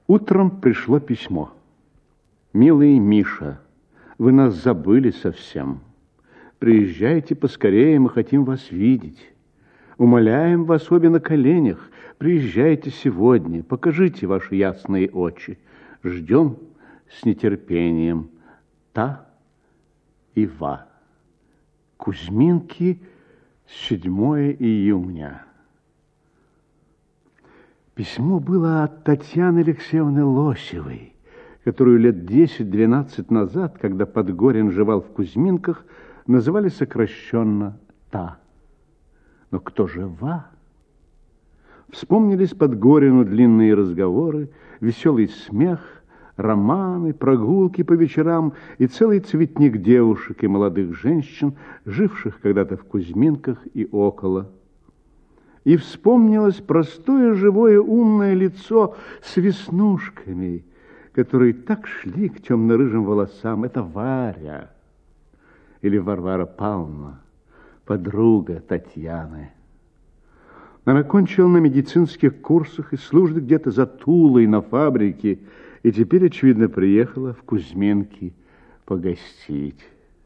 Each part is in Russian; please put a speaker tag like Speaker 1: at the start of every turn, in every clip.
Speaker 1: Утром пришло письмо. «Милый Миша, вы нас забыли совсем. Приезжайте поскорее, мы хотим вас видеть. Умоляем вас обе на коленях. Приезжайте сегодня, покажите ваши ясные очи. Ждем с нетерпением. Та и Ва. Кузьминки, 7 июня». Письмо было от Татьяны Алексеевны Лосевой, которую лет 10-12 назад, когда Подгорин жевал в Кузьминках, называли сокращенно Та. Но кто же Ва? Вспомнились Подгорину длинные разговоры, веселый смех, романы, прогулки по вечерам и целый цветник девушек и молодых женщин, живших когда-то в Кузьминках и около. И вспомнилось простое, живое, умное лицо с веснушками, которые так шли к темно-рыжим волосам. Это Варя или Варвара Павловна, подруга Татьяны. Она кончила на медицинских курсах и служит где-то за Тулой на фабрике, и теперь, очевидно, приехала в Кузьминки погостить.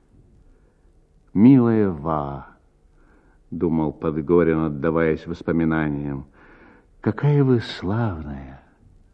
Speaker 1: «Милая Ва», — думал Подгорин, отдаваясь воспоминаниям, — «какая вы славная!»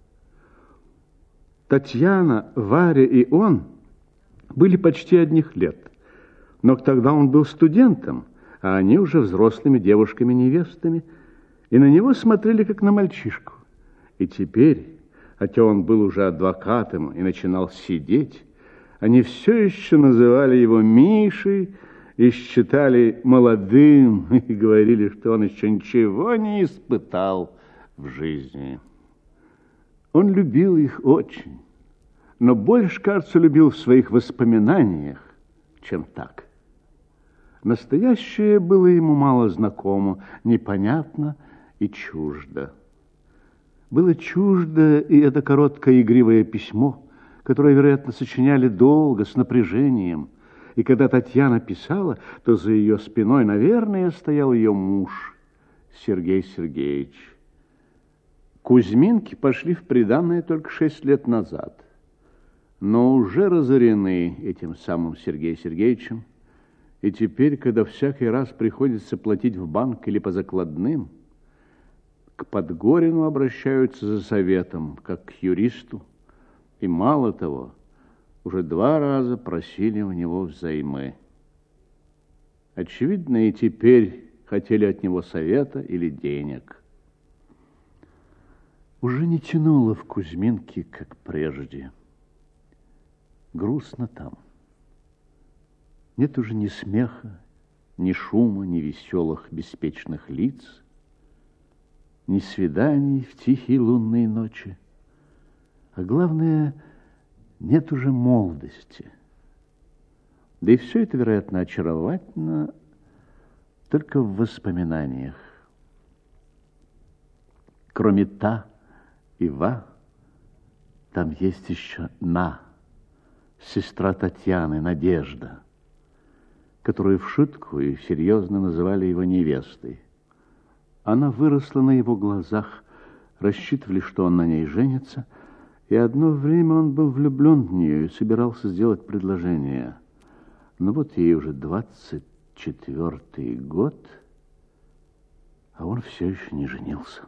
Speaker 1: Татьяна, Варя и он были почти одних лет, но тогда он был студентом, а они уже взрослыми девушками-невестами, и на него смотрели как на мальчишку. И теперь, хотя он был уже адвокатом и начинал сидеть, они все еще называли его Мишей и считали молодым, и говорили, что он еще ничего не испытал в жизни. Он любил их очень, но больше, кажется, любил в своих воспоминаниях, чем так. Настоящее было ему мало знакомо, непонятно и чуждо. Было чуждо и это короткое игривое письмо, которое, вероятно, сочиняли долго, с напряжением. И когда Татьяна писала, то за ее спиной, наверное, стоял ее муж, Сергей Сергеевич. Кузьминки пошли в приданое только 6 лет назад, но уже разорены этим самым Сергеем Сергеевичем. И теперь, когда всякий раз приходится платить в банк или по закладным, к Подгорину обращаются за советом, как к юристу. И мало того, уже 2 раза просили у него взаймы. Очевидно, и теперь хотели от него совета или денег. Уже не тянуло в Кузьминки, как прежде. Грустно там. Нет уже ни смеха, ни шума, ни веселых, беспечных лиц, ни свиданий в тихие лунные ночи. А главное, нет уже молодости. Да и все это, вероятно, очаровательно только в воспоминаниях. Кроме Та и Ва, там есть еще На, сестра Татьяны, Надежда, которую в шутку и серьезно называли его невестой. Она выросла на его глазах, рассчитывали, что он на ней женится, и одно время он был влюблен в нее и собирался сделать предложение. Но вот ей уже 24-й год, а он все еще не женился.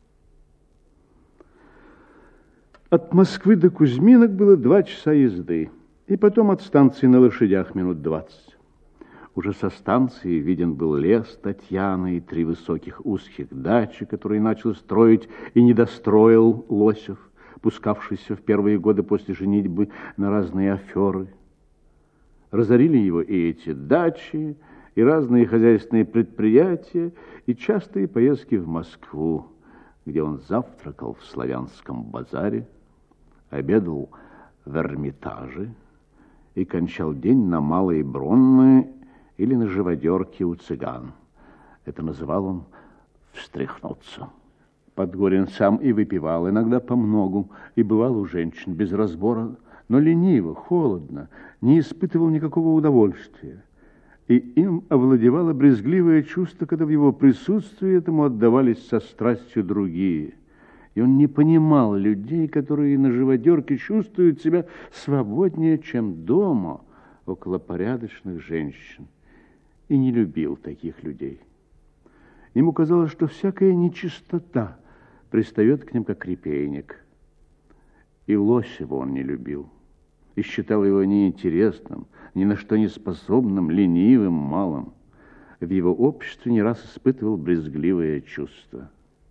Speaker 1: От Москвы до Кузьминок было 2 часа езды, и потом от станции на лошадях минут 20. Уже со станции виден был лес Татьяны и 3 высоких узких дачи, которые начал строить и не достроил Лосев, пускавшийся в первые годы после женитьбы на разные аферы. Разорили его и эти дачи, и разные хозяйственные предприятия, и частые поездки в Москву, где он завтракал в Славянском базаре, обедал в Эрмитаже и кончал день на Малой Бронной или на живодерке у цыган. Это называл он «встряхнуться». Подгорин сам и выпивал, иногда помногу, и бывал у женщин без разбора, но лениво, холодно, не испытывал никакого удовольствия. И им овладевало брезгливое чувство, когда в его присутствии этому отдавались со страстью другие. И он не понимал людей, которые на живодерке чувствуют себя свободнее, чем дома, около порядочных женщин. И не любил таких людей. Ему казалось, что всякая нечистота пристает к ним, как репейник. И Лосева он не любил. И считал его неинтересным, ни на что не способным, ленивым, малым. В его обществе не раз испытывал брезгливое чувство.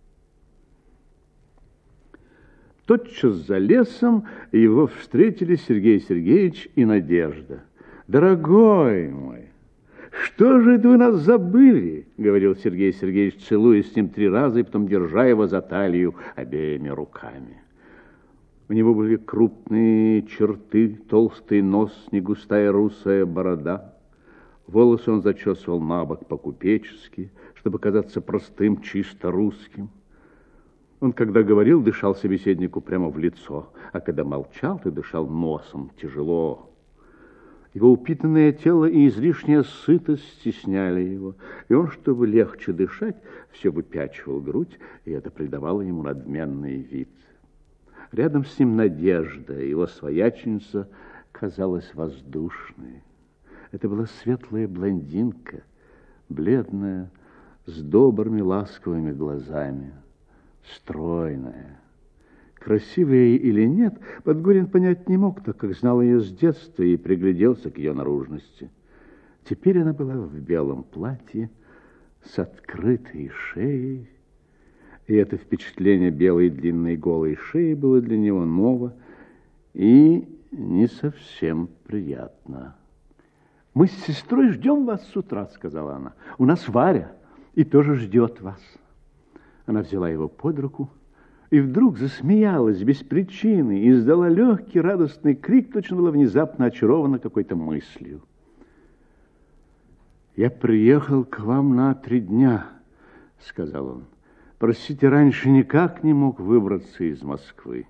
Speaker 1: Тотчас за лесом его встретили Сергей Сергеевич и Надежда. «Дорогой мой, что же это вы нас забыли?» — говорил Сергей Сергеевич, целуясь с ним 3 раза и потом держа его за талию обеими руками. У него были крупные черты, толстый нос, негустая русая борода. Волосы он зачесывал набок по-купечески, чтобы казаться простым, чисто русским. Он, когда говорил, дышал собеседнику прямо в лицо, а когда молчал, то дышал носом, тяжело. Его упитанное тело и излишняя сытость стесняли его, и он, чтобы легче дышать, все выпячивал грудь, и это придавало ему надменный вид. Рядом с ним Надежда, его свояченица, казалась воздушной. Это была светлая блондинка, бледная, с добрыми ласковыми глазами, стройная. Красивая или нет, Подгорин понять не мог, так как знал ее с детства и пригляделся к ее наружности. Теперь она была в белом платье с открытой шеей, и это впечатление белой длинной голой шеи было для него ново и не совсем приятно. «Мы с сестрой ждем вас с утра», — сказала она. «У нас Варя и тоже ждет вас». Она взяла его под руку и вдруг засмеялась без причины и издала легкий радостный крик, точно была внезапно очарована какой-то мыслью. «Я приехал к вам на 3 дня», — сказал он. «Простите, раньше никак не мог выбраться из Москвы».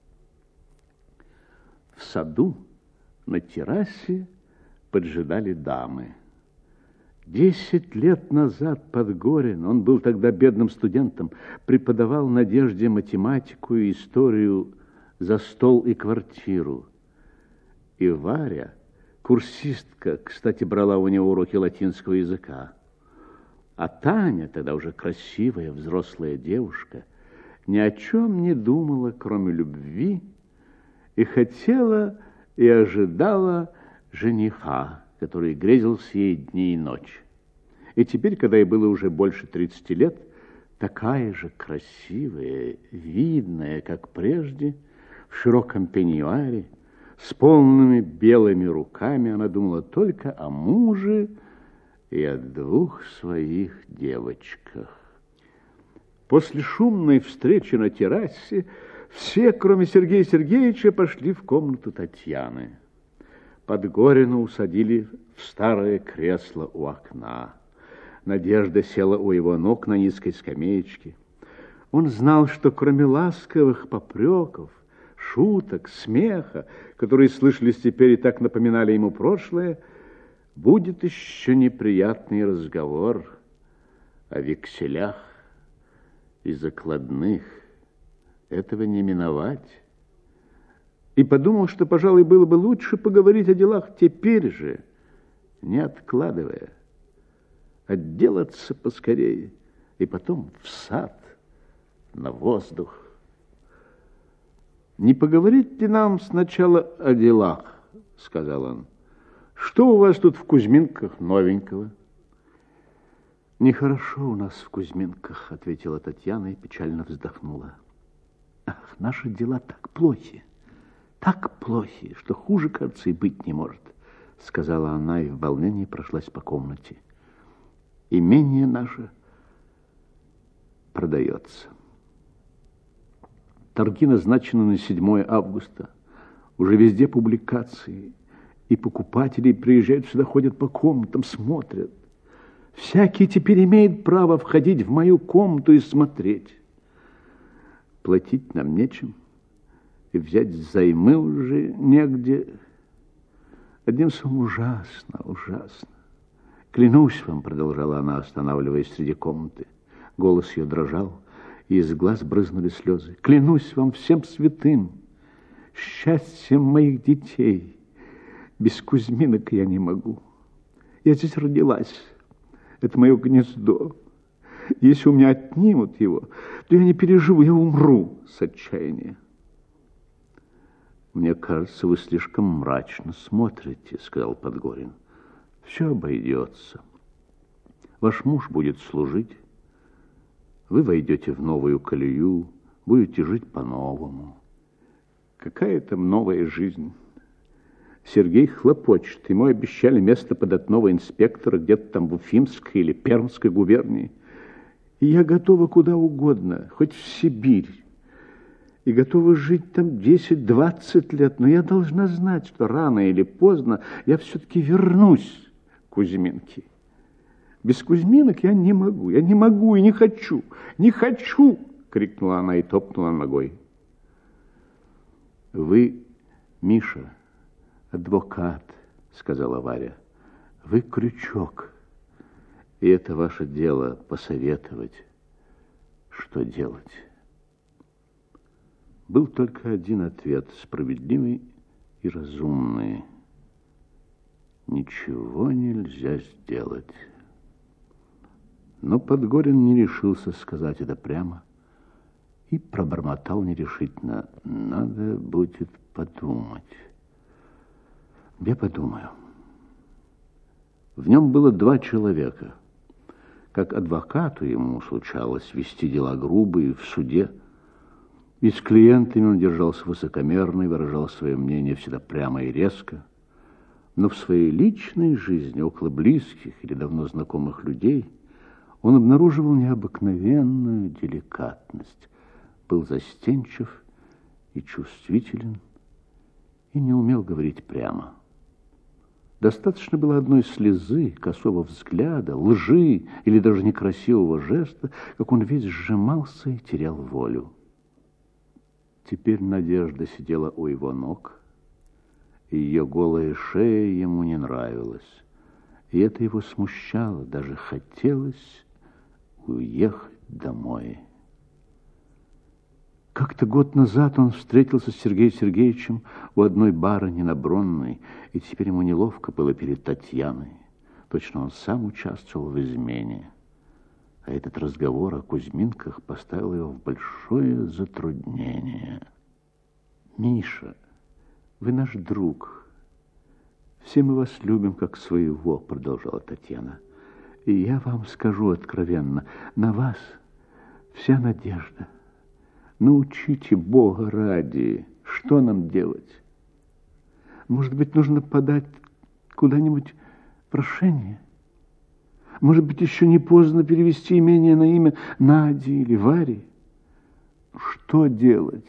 Speaker 1: В саду на террасе поджидали дамы. 10 лет назад Подгорин, он был тогда бедным студентом, преподавал Надежде математику и историю за стол и квартиру. И Варя, курсистка, кстати, брала у него уроки латинского языка. А Таня, тогда уже красивая взрослая девушка, ни о чем не думала, кроме любви, и хотела и ожидала жениха, который грезился ей дни и ночи. И теперь, когда ей было уже больше 30 лет, такая же красивая, видная, как прежде, в широком пеньюаре, с полными белыми руками, она думала только о муже и о 2 своих девочках. После шумной встречи на террасе все, кроме Сергея Сергеевича, пошли в комнату Татьяны. Подгорина усадили в старое кресло у окна. Надежда села у его ног на низкой скамеечке. Он знал, что кроме ласковых попреков, шуток, смеха, которые слышались теперь и так напоминали ему прошлое, будет еще неприятный разговор о векселях и закладных. Этого не миновать. И подумал, что, пожалуй, было бы лучше поговорить о делах теперь же, не откладывая, отделаться поскорее и потом в сад, на воздух. «Не поговорить ли нам сначала о делах?» — сказал он. «Что у вас тут в Кузьминках новенького?» «Нехорошо у нас в Кузьминках», — ответила Татьяна и печально вздохнула. «Ах, наши дела так плохи, что хуже, кажется, и быть не может», — сказала она и в волнении прошлась по комнате. «Имение наше продается. Торги назначены на 7 августа. Уже везде публикации. И покупатели приезжают сюда, ходят по комнатам, смотрят. Всякий теперь имеет право входить в мою комнату и смотреть. Платить нам нечем, и взять взаймы уже негде. Одним словом, ужасно, ужасно. Клянусь вам, продолжала она, останавливаясь среди комнаты. Голос ее дрожал, и из глаз брызнули слезы. Клянусь вам всем святым, счастьем моих детей. Без Кузьминок я не могу. Я здесь родилась. Это мое гнездо. Если у меня отнимут его, то я не переживу, я умру с отчаяния. Мне кажется, вы слишком мрачно смотрите, сказал Подгорин. Все обойдется. Ваш муж будет служить. Вы войдете в новую колею, будете жить по-новому. Какая там новая жизнь? Сергей хлопочет. Ему обещали место податного инспектора где-то там в Уфимской или Пермской губернии. И я готова куда угодно, хоть в Сибирь. И готова жить там 10-20 лет. Но я должна знать, что рано или поздно я все-таки вернусь к Кузьминке. Без Кузьминок я не могу и не хочу, не хочу, крикнула она и топнула ногой. Вы, Миша, адвокат, сказала Варя. Вы крючок, и это ваше дело посоветовать, что делать. Был только один ответ, справедливый и разумный. Ничего нельзя сделать. Но Подгорин не решился сказать это прямо и пробормотал нерешительно. Надо будет подумать. Я подумаю. В нем было 2 человека. Как адвокату ему случалось вести дела грубые в суде. И с клиентами он держался высокомерно и выражал свое мнение всегда прямо и резко. Но в своей личной жизни, около близких или давно знакомых людей, он обнаруживал необыкновенную деликатность, был застенчив и чувствителен, и не умел говорить прямо. Достаточно было одной слезы, косого взгляда, лжи или даже некрасивого жеста, как он весь сжимался и терял волю. Теперь Надежда сидела у его ног, и ее голая шея ему не нравилась, и это его смущало, даже хотелось уехать домой. Как-то год назад он встретился с Сергеем Сергеевичем у одной барыни на Бронной, и теперь ему неловко было перед Татьяной. Точно он сам участвовал в измене. А этот разговор о Кузьминках поставил его в большое затруднение. «Миша, вы наш друг. Все мы вас любим как своего», продолжала Татьяна. «И я вам скажу откровенно, на вас вся надежда. Научите Бога ради, что нам делать? Может быть, нужно подать куда-нибудь прошение? Может быть, еще не поздно перевести имение на имя Нади или Вари? Что делать?»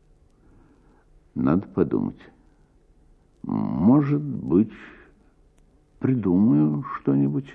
Speaker 1: «Надо подумать. Может быть, придумаю что-нибудь».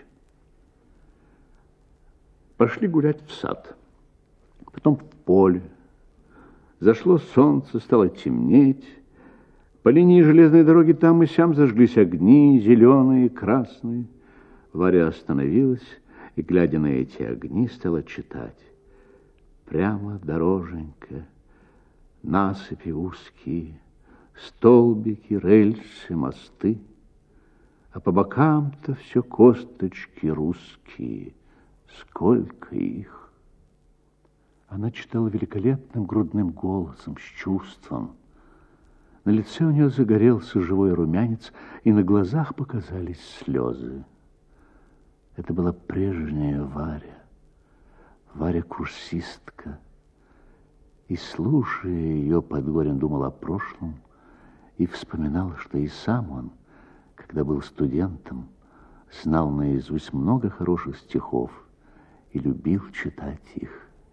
Speaker 1: Пошли гулять в сад, потом в поле. Зашло солнце, стало темнеть. По линии железной дороги там и сям зажглись огни, зеленые, красные. Варя остановилась и, глядя на эти огни, стала читать. Прямо дороженька, насыпи узкие, столбики, рельсы, мосты, а по бокам-то все косточки русские, сколько их. Она читала великолепным грудным голосом, с чувством. На лице у нее загорелся живой румянец, и на глазах показались слезы. Это была прежняя Варя, Варя-курсистка. И, слушая ее, Подгорин думал о прошлом и вспоминал, что и сам он, когда был студентом, знал наизусть много хороших стихов и любил читать их.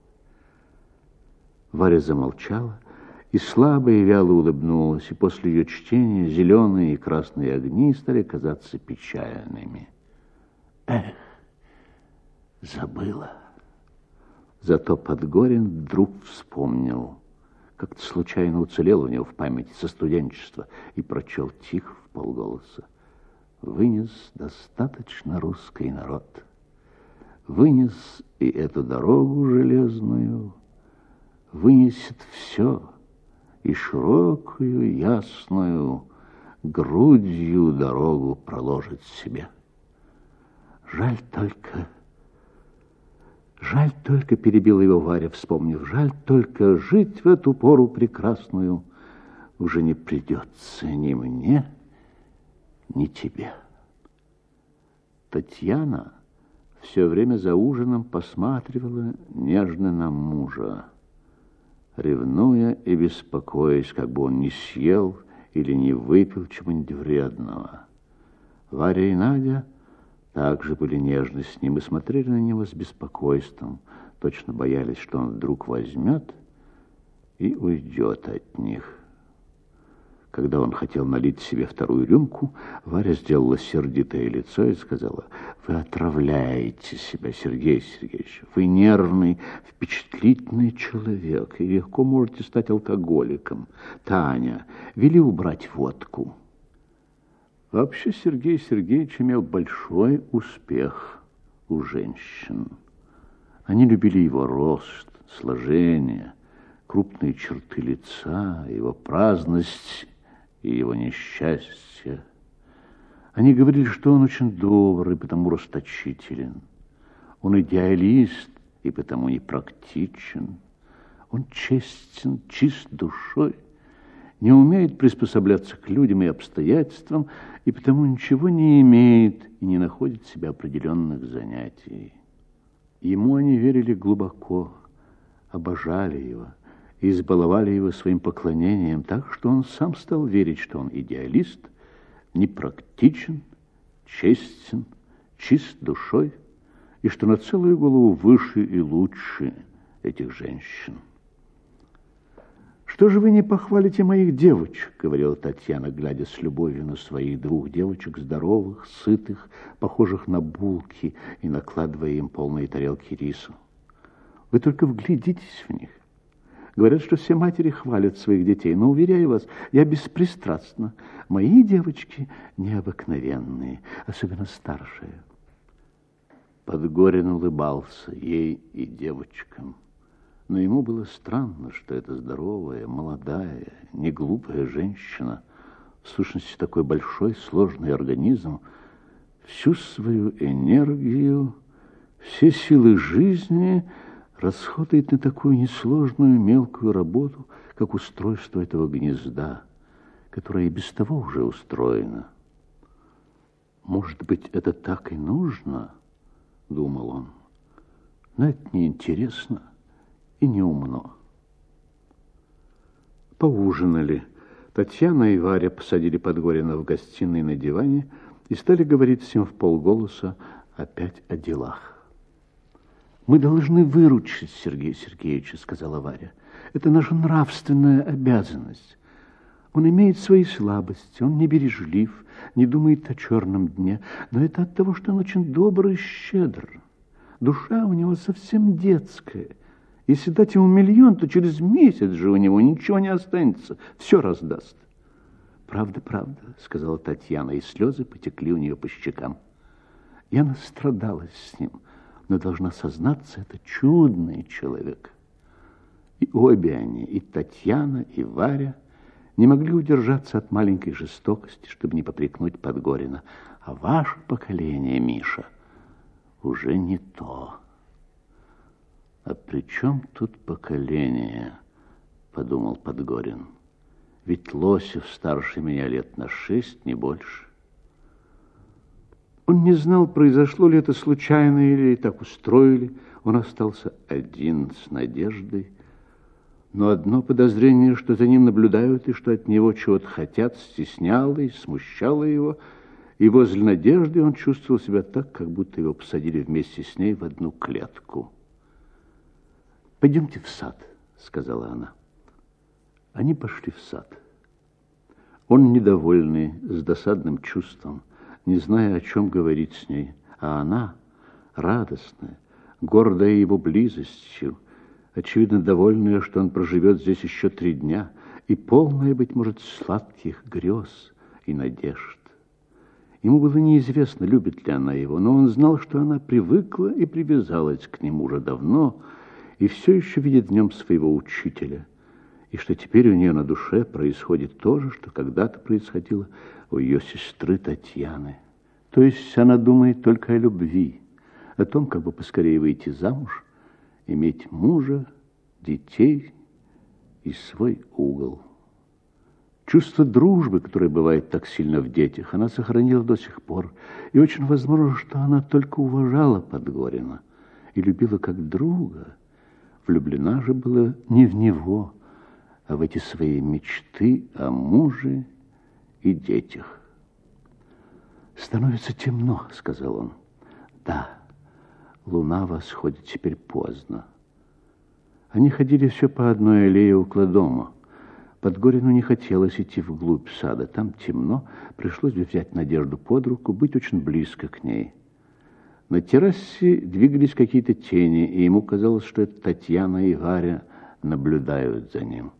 Speaker 1: Варя замолчала и слабо и вяло улыбнулась, и после ее чтения зеленые и красные огни стали казаться печальными. Эх, забыла. Зато Подгорин вдруг вспомнил, как-то случайно уцелел у него в памяти со студенчества, и прочел тихо вполголоса. Вынес достаточно русский народ, вынес и эту дорогу железную, вынесет все и широкую, ясную грудью дорогу проложит себе. Жаль только, перебила его Варя, вспомнив, жаль только, жить в эту пору прекрасную уже не придется ни мне, ни тебе. Татьяна все время за ужином посматривала нежно на мужа, ревнуя и беспокоясь, как бы он не съел или не выпил чего-нибудь вредного. Варя и Надя также были нежны с ним и смотрели на него с беспокойством, точно боялись, что он вдруг возьмет и уйдет от них. Когда он хотел налить себе вторую рюмку, Варя сделала сердитое лицо и сказала: «Вы отравляете себя, Сергей Сергеевич. Вы нервный, впечатлительный человек и легко можете стать алкоголиком. Таня, вели убрать водку». Вообще Сергей Сергеевич имел большой успех у женщин. Они любили его рост, сложение, крупные черты лица, его праздность и его несчастье. Они говорили, что он очень добрый, потому расточителен. Он идеалист и потому непрактичен. Он честен, чист душой, не умеет приспосабляться к людям и обстоятельствам, и потому ничего не имеет и не находит в себе определенных занятий. Ему они верили глубоко, обожали его и избаловали его своим поклонением, так что он сам стал верить, что он идеалист, непрактичен, честен, чист душой, и что на целую голову выше и лучше этих женщин. «Что же вы не похвалите моих девочек?» — говорила Татьяна, глядя с любовью на своих двух девочек, здоровых, сытых, похожих на булки, и накладывая им полные тарелки рису. «Вы только вглядитесь в них. Говорят, что все матери хвалят своих детей, но, уверяю вас, я беспристрастна. Мои девочки необыкновенные, особенно старшая». Подгорин улыбался ей и девочкам. Но ему было странно, что эта здоровая, молодая, неглупая женщина, в сущности такой большой, сложный организм, всю свою энергию, все силы жизни расходует на такую несложную мелкую работу, как устройство этого гнезда, которое и без того уже устроено. «Может быть, это так и нужно?» — думал он. «Но это неинтересно и неумно». Поужинали. Татьяна и Варя посадили Подгорина в гостиной на диване и стали говорить с ним вполголоса опять о делах. «Мы должны выручить Сергея Сергеевича», — сказала Варя. «Это наша нравственная обязанность. Он имеет свои слабости, он не бережлив, не думает о черном дне, но это от того, что он очень добр и щедр. Душа у него совсем детская. Если дать ему 1 000 000, то через месяц же у него ничего не останется, все раздаст». «Правда, правда», — сказала Татьяна, и слезы потекли у нее по щекам. «Я настрадалась с ним, но должна сознаться, это чудный человек». И обе они, и Татьяна, и Варя, не могли удержаться от маленькой жестокости, чтобы не попрекнуть Подгорина. «А ваше поколение, Миша, уже не то». «А при чем тут поколение?» — подумал Подгорин. «Ведь Лосев старше меня лет на 6, не больше». Он не знал, произошло ли это случайно или так устроили. Он остался один с Надеждой. Но одно подозрение, что за ним наблюдают и что от него чего-то хотят, стесняло и смущало его. И возле Надежды он чувствовал себя так, как будто его посадили вместе с ней в одну клетку. «Пойдемте в сад», — сказала она. Они пошли в сад. Он недовольный, с досадным чувством, не зная, о чем говорить с ней, а она, радостная, гордая его близостью, очевидно довольная, что он проживет здесь еще 3 дня, и полная, быть может, сладких грез и надежд. Ему было неизвестно, любит ли она его, но он знал, что она привыкла и привязалась к нему уже давно, и все еще видит в нем своего учителя, и что теперь у нее на душе происходит то же, что когда-то происходило у ее сестры Татьяны. То есть она думает только о любви, о том, как бы поскорее выйти замуж, иметь мужа, детей и свой угол. Чувство дружбы, которое бывает так сильно в детях, она сохранила до сих пор. И очень возможно, что она только уважала Подгорина и любила как друга. Влюблена же была не в него, а в эти свои мечты о муже и детях. «Становится темно», — сказал он. «Да, луна восходит теперь поздно». Они ходили все по одной аллее около дома. Подгорину не хотелось идти вглубь сада. Там темно, пришлось бы взять Надежду под руку, быть очень близко к ней. На террасе двигались какие-то тени, и ему казалось, что это Татьяна и Варя наблюдают за ним.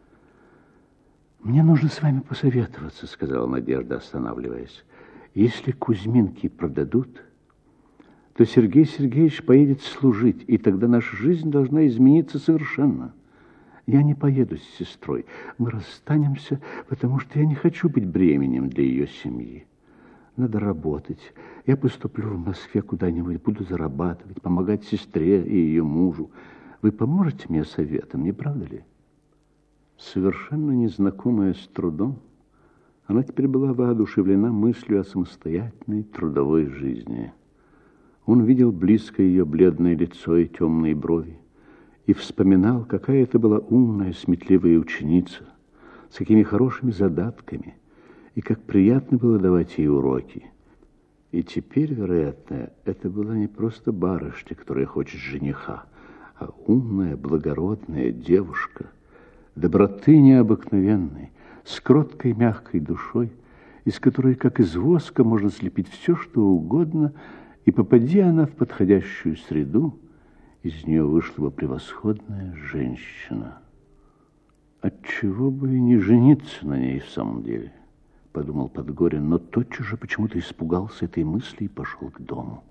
Speaker 1: «Мне нужно с вами посоветоваться», — сказала Надежда, останавливаясь. «Если Кузьминки продадут, то Сергей Сергеевич поедет служить, и тогда наша жизнь должна измениться совершенно. Я не поеду с сестрой. Мы расстанемся, потому что я не хочу быть бременем для ее семьи. Надо работать. Я поступлю в Москве куда-нибудь, буду зарабатывать, помогать сестре и ее мужу. Вы поможете мне советом, не правда ли?» Совершенно незнакомая с трудом, она теперь была воодушевлена мыслью о самостоятельной трудовой жизни. Он видел близко ее бледное лицо и темные брови, и вспоминал, какая это была умная, сметливая ученица, с какими хорошими задатками, и как приятно было давать ей уроки. И теперь, вероятно, это была не просто барышня, которая хочет жениха, а умная, благородная девушка, доброты необыкновенной, с кроткой, мягкой душой, из которой, как из воска, можно слепить все, что угодно, и, попади она в подходящую среду, из нее вышла бы превосходная женщина. Отчего бы и не жениться на ней в самом деле, подумал Подгорин, но тотчас же почему-то испугался этой мысли и пошел к дому.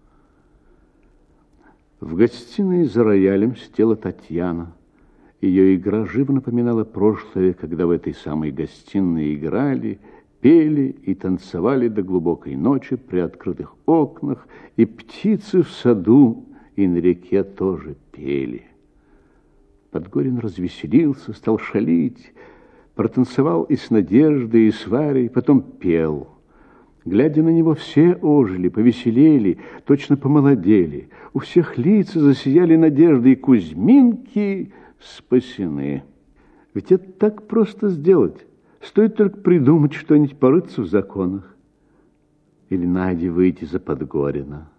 Speaker 1: В гостиной за роялем сидела Татьяна. Ее игра живо напоминала прошлое, когда в этой самой гостиной играли, пели и танцевали до глубокой ночи при открытых окнах, и птицы в саду и на реке тоже пели. Подгорин развеселился, стал шалить, протанцевал и с Надеждой, и с Варей, потом пел. Глядя на него, все ожили, повеселели, точно помолодели. У всех лица засияли надежды, и Кузьминки спасены. Ведь это так просто сделать. Стоит только придумать что-нибудь, порыться в законах. Или Наде выйти за Подгорина.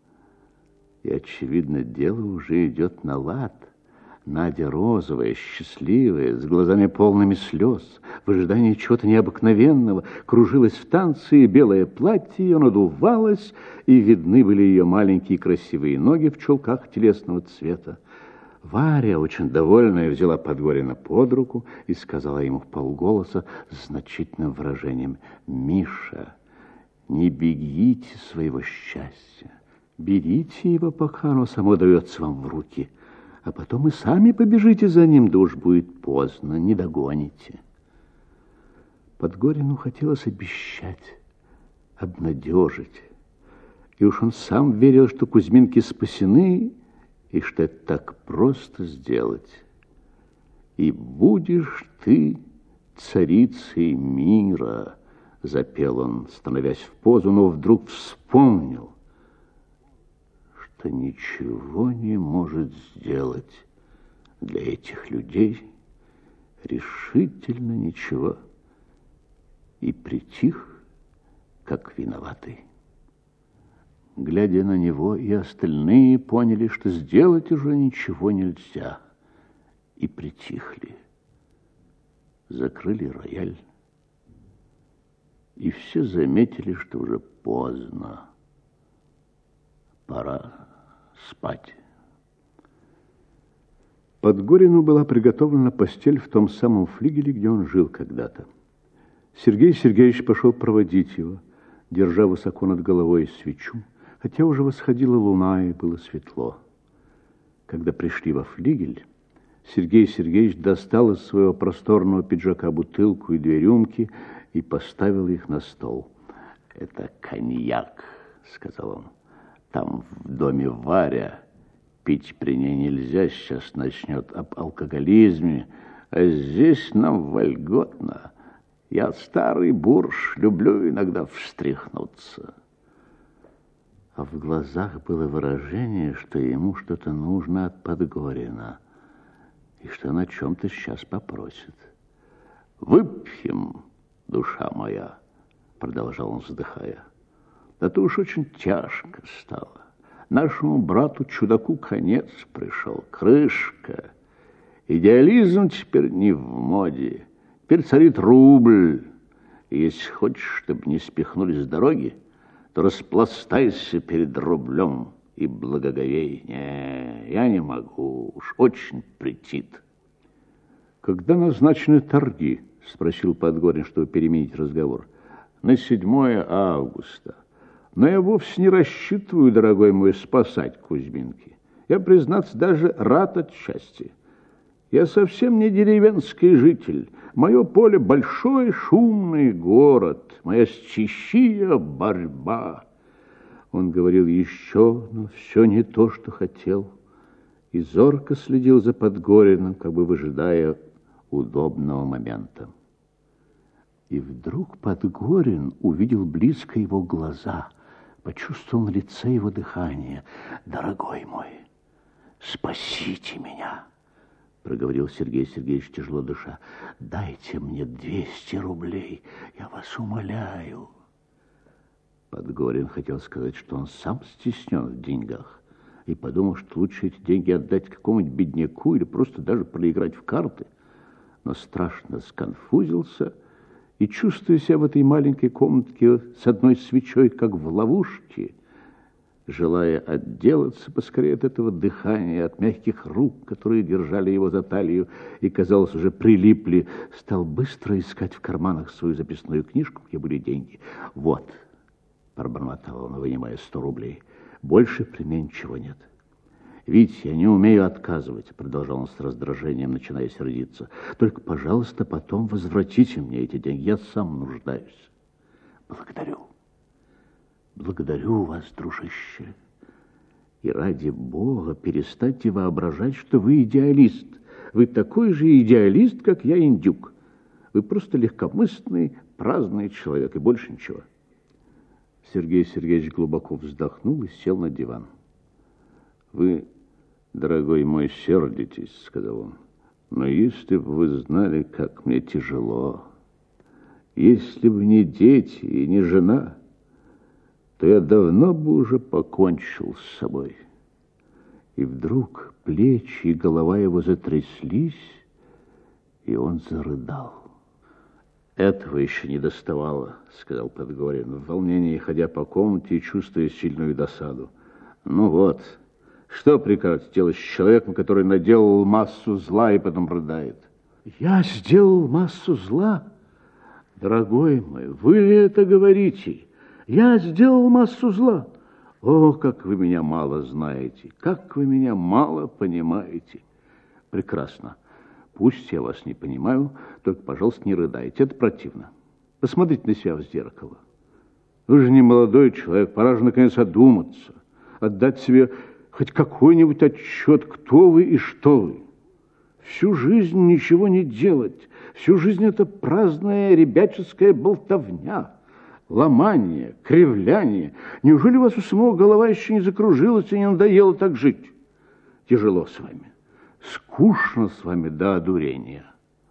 Speaker 1: И, очевидно, дело уже идет на лад. Надя розовая, счастливая, с глазами полными слез, в ожидании чего-то необыкновенного, кружилась в танце, и белое платье ее надувалось, и видны были ее маленькие красивые ноги в чулках телесного цвета. Варя, очень довольная, взяла Подгорина под руку и сказала ему вполголоса с значительным выражением: «Миша, не бегите своего счастья, берите его, пока оно само дается вам в руки, а потом и сами побежите за ним, да уж будет поздно, не догоните». Подгорину хотелось обещать, обнадежить, и уж он сам верил, что Кузьминки спасены, и что это так просто сделать. «И будешь ты царицей мира», — запел он, становясь в позу, но вдруг вспомнил, что ничего не может сделать для этих людей, решительно ничего, и притих, как виноватый. Глядя на него, и остальные поняли, что сделать уже ничего нельзя, и притихли. Закрыли рояль, и все заметили, что уже поздно. Пора спать. Подгорину была приготовлена постель в том самом флигеле, где он жил когда-то. Сергей Сергеевич пошел проводить его, держа высоко над головой свечу, хотя уже восходила луна и было светло. Когда пришли во флигель, Сергей Сергеевич достал из своего просторного пиджака бутылку и 2 рюмки и поставил их на стол. «Это коньяк», — сказал он. «Там в доме Варя. Пить при ней нельзя, сейчас начнет об алкоголизме, а здесь нам вольготно. Я старый бурж, люблю иногда встряхнуться». А в глазах было выражение, что ему что-то нужно от Подгорина, и что он о чем-то сейчас попросит. «Выпьем, душа моя», — продолжал он, вздыхая. «Да то уж очень тяжко стало. Нашему брату-чудаку конец пришел, крышка. Идеализм теперь не в моде, теперь царит рубль. И если хочешь, чтобы не спихнули с дороги, то распластайся перед рублем и благоговей. Не, я не могу, уж очень претит». «Когда назначены торги?» — спросил Подгорин, чтобы переменить разговор. «На 7 августа. Но я вовсе не рассчитываю, дорогой мой, спасать Кузьминки. Я, признаться, даже рад отчасти. Я совсем не деревенский житель. Мое поле — большой шумный город. Моя стихия — борьба». Он говорил еще, но все не то, что хотел. И зорко следил за Подгориным, как бы выжидая удобного момента. И вдруг Подгорин увидел близко его глаза, почувствовал на лице его дыхание. «Дорогой мой, спасите меня», — проговорил Сергей Сергеевич, тяжело дыша. «Дайте мне 200 рублей, я вас умоляю». Подгорин хотел сказать, что он сам стеснен в деньгах, и подумал, что лучше эти деньги отдать какому-нибудь бедняку или просто даже проиграть в карты. Но страшно сконфузился и, чувствуя себя в этой маленькой комнатке с одной свечой, как в ловушке, желая отделаться поскорее от этого дыхания, от мягких рук, которые держали его за талию и, казалось, уже прилипли, стал быстро искать в карманах свою записную книжку, где были деньги. «Вот», — пробормотал он, вынимая 100 рублей, — «больше при мне ничего нет». «Видите, я не умею отказывать», — продолжал он с раздражением, начиная сердиться. «Только, пожалуйста, потом возвратите мне эти деньги, я сам нуждаюсь». «Благодарю. Благодарю вас, дружище. И ради Бога перестаньте воображать, что вы идеалист. Вы такой же идеалист, как я, индюк. Вы просто легкомысленный, праздный человек, и больше ничего». Сергей Сергеевич глубоко вздохнул и сел на диван. «Вы, дорогой мой, сердитесь», — сказал он. «Но если бы вы знали, как мне тяжело, если бы не дети и не жена, то я давно бы уже покончил с собой». И вдруг плечи и голова его затряслись, и он зарыдал. «Этого еще не доставало», — сказал Подгорин, в волнении ходя по комнате и чувствуя сильную досаду. «Ну вот, что прикажете делать с человеком, который наделал массу зла и потом рыдает?» «Я сделал массу зла? Дорогой мой, вы ли это говорите? Я сделал массу зла? О, как вы меня мало знаете, как вы меня мало понимаете!» «Прекрасно. Пусть я вас не понимаю, только, пожалуйста, не рыдайте. Это противно. Посмотрите на себя в зеркало. Вы же не молодой человек, пора же, наконец, одуматься, отдать себе хоть какой-нибудь отчет, кто вы и что вы. Всю жизнь ничего не делать, всю жизнь это праздная ребяческая болтовня, ломание, кривляние. Неужели у вас у самого голова еще не закружилась и не надоело так жить? Тяжело с вами. Скучно с вами до одурения».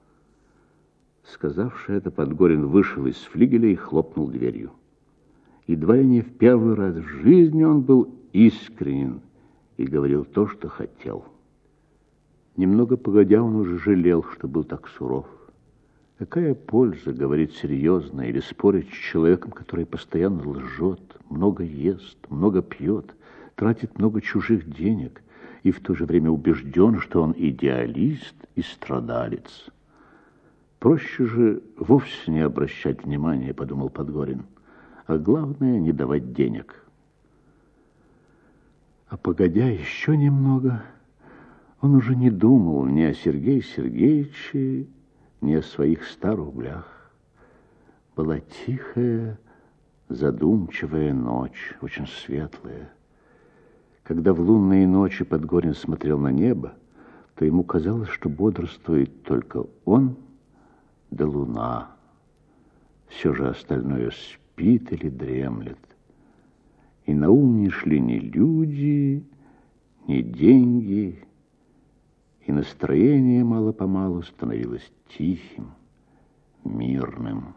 Speaker 1: Сказавши это, Подгорин вышел из флигеля и хлопнул дверью. Едва ли не в первый раз в жизни он был искренен и говорил то, что хотел. Немного погодя, он уже жалел, что был так суров. Какая польза говорить серьезно или спорить с человеком, который постоянно лжет, много ест, много пьет, тратит много чужих денег и в то же время убежден, что он идеалист и страдалец. Проще же вовсе не обращать внимания, подумал Подгорин, а главное, не давать денег. А погодя еще немного, Он уже не думал ни о Сергее Сергеевиче, ни о своих 100 рублях. Была тихая, задумчивая ночь, очень светлая. Когда в лунные ночи Подгорин смотрел на небо, то ему казалось, что бодрствует только он да луна. Все же остальное спит или дремлет. И на ум не шли ни люди, ни деньги, и настроение мало-помалу становилось тихим, мирным.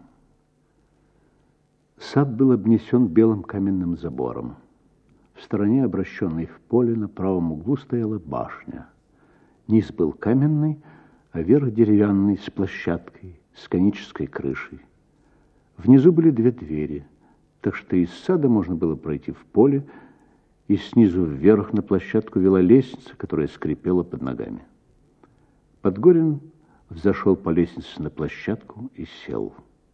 Speaker 1: Сад был обнесен белым каменным забором. В стороне, обращенной в поле, на правом углу стояла башня. Низ был каменный, а верх деревянный, с площадкой, с конической крышей. Внизу были 2 двери, так что из сада можно было пройти в поле, и снизу вверх на площадку вела лестница, которая скрипела под ногами. Подгорин взошел по лестнице на площадку и сел.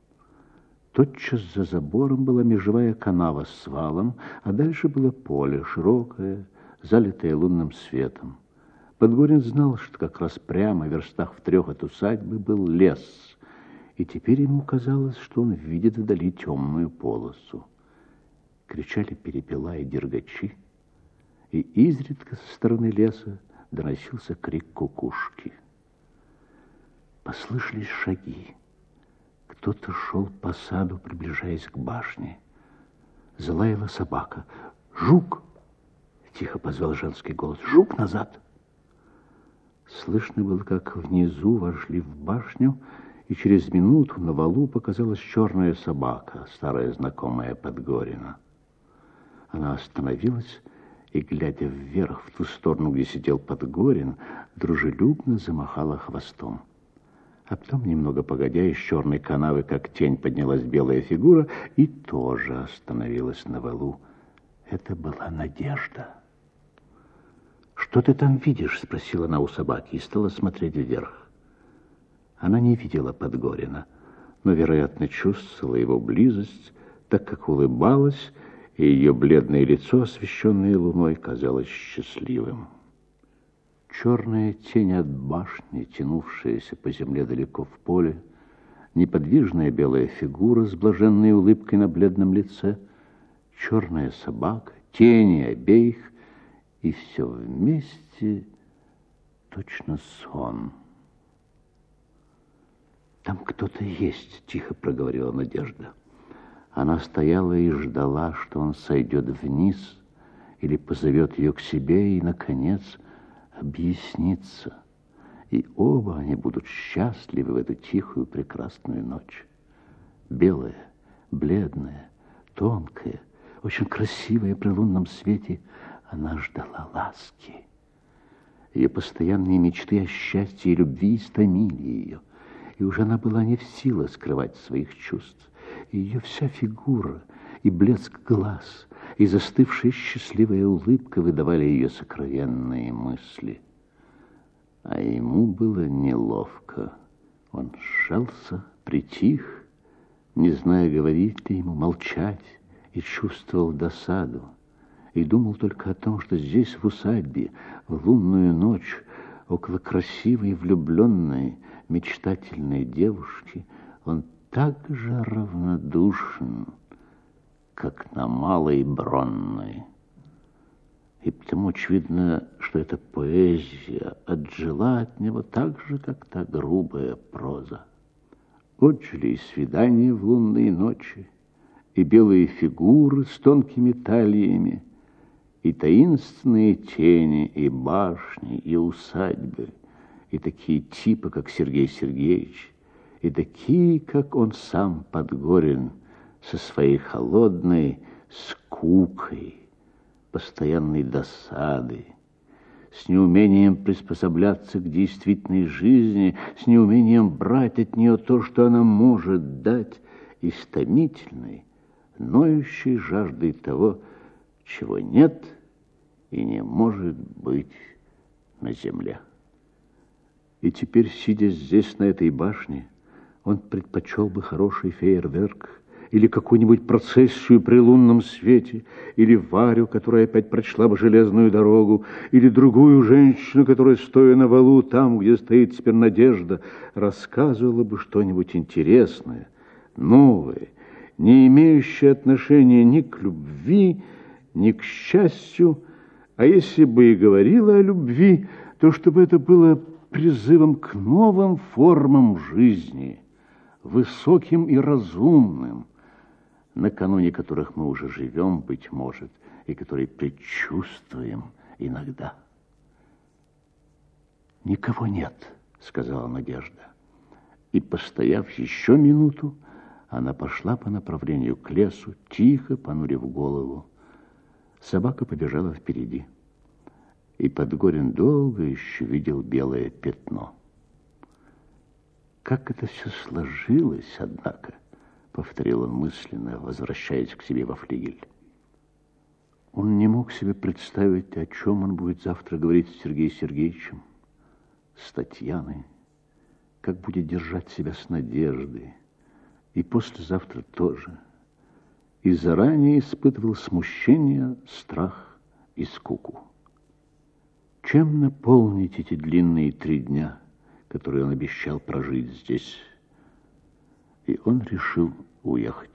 Speaker 1: Тотчас за забором была межевая канава с валом, а дальше было поле, широкое, залитое лунным светом. Подгорин знал, что как раз прямо, в верстах в 3 от усадьбы, был лес, и теперь ему казалось, что он видит вдали темную полосу. Кричали перепела и дергачи, и изредка со стороны леса доносился крик кукушки. Послышались шаги. Кто-то шел по саду, приближаясь к башне. Залаяла собака. «Жук!» — тихо позвал женский голос. «Жук, назад!» Слышно было, как внизу вошли в башню, и через минуту на валу показалась черная собака, старая знакомая Подгорина. Она остановилась и, глядя вверх, в ту сторону, где сидел Подгорин, дружелюбно замахала хвостом. А потом, немного погодя, из черной канавы, как тень, поднялась белая фигура и тоже остановилась на валу. Это была Надежда. «Что ты там видишь?» — спросила она у собаки и стала смотреть вверх. Она не видела Подгорина, но, вероятно, чувствовала его близость, так как улыбалась, и ее бледное лицо, освещенное луной, казалось счастливым. Черная тень от башни, тянувшаяся по земле далеко в поле, неподвижная белая фигура с блаженной улыбкой на бледном лице, черная собака, тени обеих, и все вместе точно сон. «Там кто-то есть», — тихо проговорила Надежда. Она стояла и ждала, что он сойдет вниз или позовет ее к себе и, наконец, объяснится. И оба они будут счастливы в эту тихую прекрасную ночь. Белая, бледная, тонкая, очень красивая при лунном свете, она ждала ласки. Ее постоянные мечты о счастье и любви истомили ее, и уже она была не в силах скрывать своих чувств. И ее вся фигура, и блеск глаз, и застывшая счастливая улыбка выдавали ее сокровенные мысли. А ему было неловко. Он сжался, притих, не зная, говорить ли ему, молчать, и чувствовал досаду. И думал только о том, что здесь, в усадьбе, в лунную ночь, около красивой, влюбленной, мечтательной девушки, он так же равнодушен, как на Малой Бронной. И потому очевидно, что эта поэзия отжила от него так же, как та грубая проза. Отжили и свидания в лунные ночи, и белые фигуры с тонкими талиями, и таинственные тени, и башни, и усадьбы, и такие типы, как Сергей Сергеевич, и такие, как он сам, Подгорин, со своей холодной скукой, постоянной досадой, с неумением приспосабляться к действительной жизни, с неумением брать от нее то, что она может дать, и с томительной, ноющей жаждой того, чего нет и не может быть на земле. И теперь, сидя здесь, на этой башне, он предпочел бы хороший фейерверк или какую-нибудь процессию при лунном свете, или Варю, которая опять прочла бы железную дорогу, или другую женщину, которая, стоя на валу, там, где стоит теперь Надежда, рассказывала бы что-нибудь интересное, новое, не имеющее отношения ни к любви, ни к счастью, а если бы и говорила о любви, то чтобы это было призывом к новым формам жизни, высоким и разумным, накануне которых мы уже живем, быть может, и которые предчувствуем иногда. «Никого нет», — сказала Надежда. И, постояв еще минуту, она пошла по направлению к лесу, тихо понурив голову. Собака побежала впереди. И Подгорин долго еще видел белое пятно. «Как это все сложилось, однако», — повторил он мысленно, возвращаясь к себе во флигель. Он не мог себе представить, о чем он будет завтра говорить с Сергеем Сергеевичем, с Татьяной, как будет держать себя с Надеждой, и послезавтра тоже. И заранее испытывал смущение, страх и скуку. Чем наполнить эти длинные 3 дня, которые он обещал прожить здесь? И он решил уехать.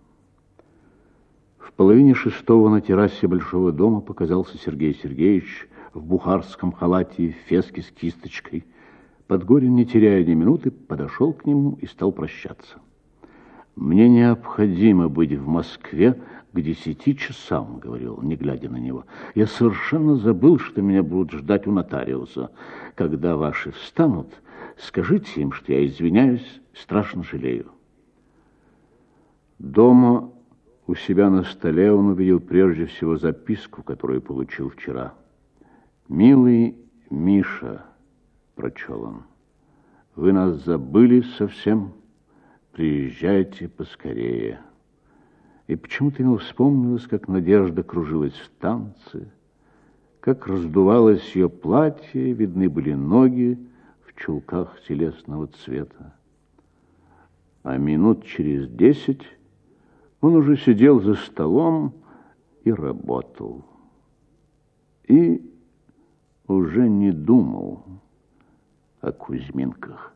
Speaker 1: В 5:30 на террасе большого дома показался Сергей Сергеевич в бухарском халате, в феске с кисточкой. Подгорин, не теряя ни минуты, подошел к нему и стал прощаться. «Мне необходимо быть в Москве к 10 часам», — говорил, не глядя на него. «Я совершенно забыл, что меня будут ждать у нотариуса. Когда ваши встанут, скажите им, что я извиняюсь, страшно жалею». Дома у себя на столе он увидел прежде всего записку, которую получил вчера. «Милый Миша», — прочел он, — «вы нас забыли совсем. Приезжайте поскорее». И почему-то ему вспомнилось, как Надежда кружилась в танце, как раздувалось ее платье, видны были ноги в чулках телесного цвета. А минут через 10 он уже сидел за столом и работал. И уже не думал о Кузьминках.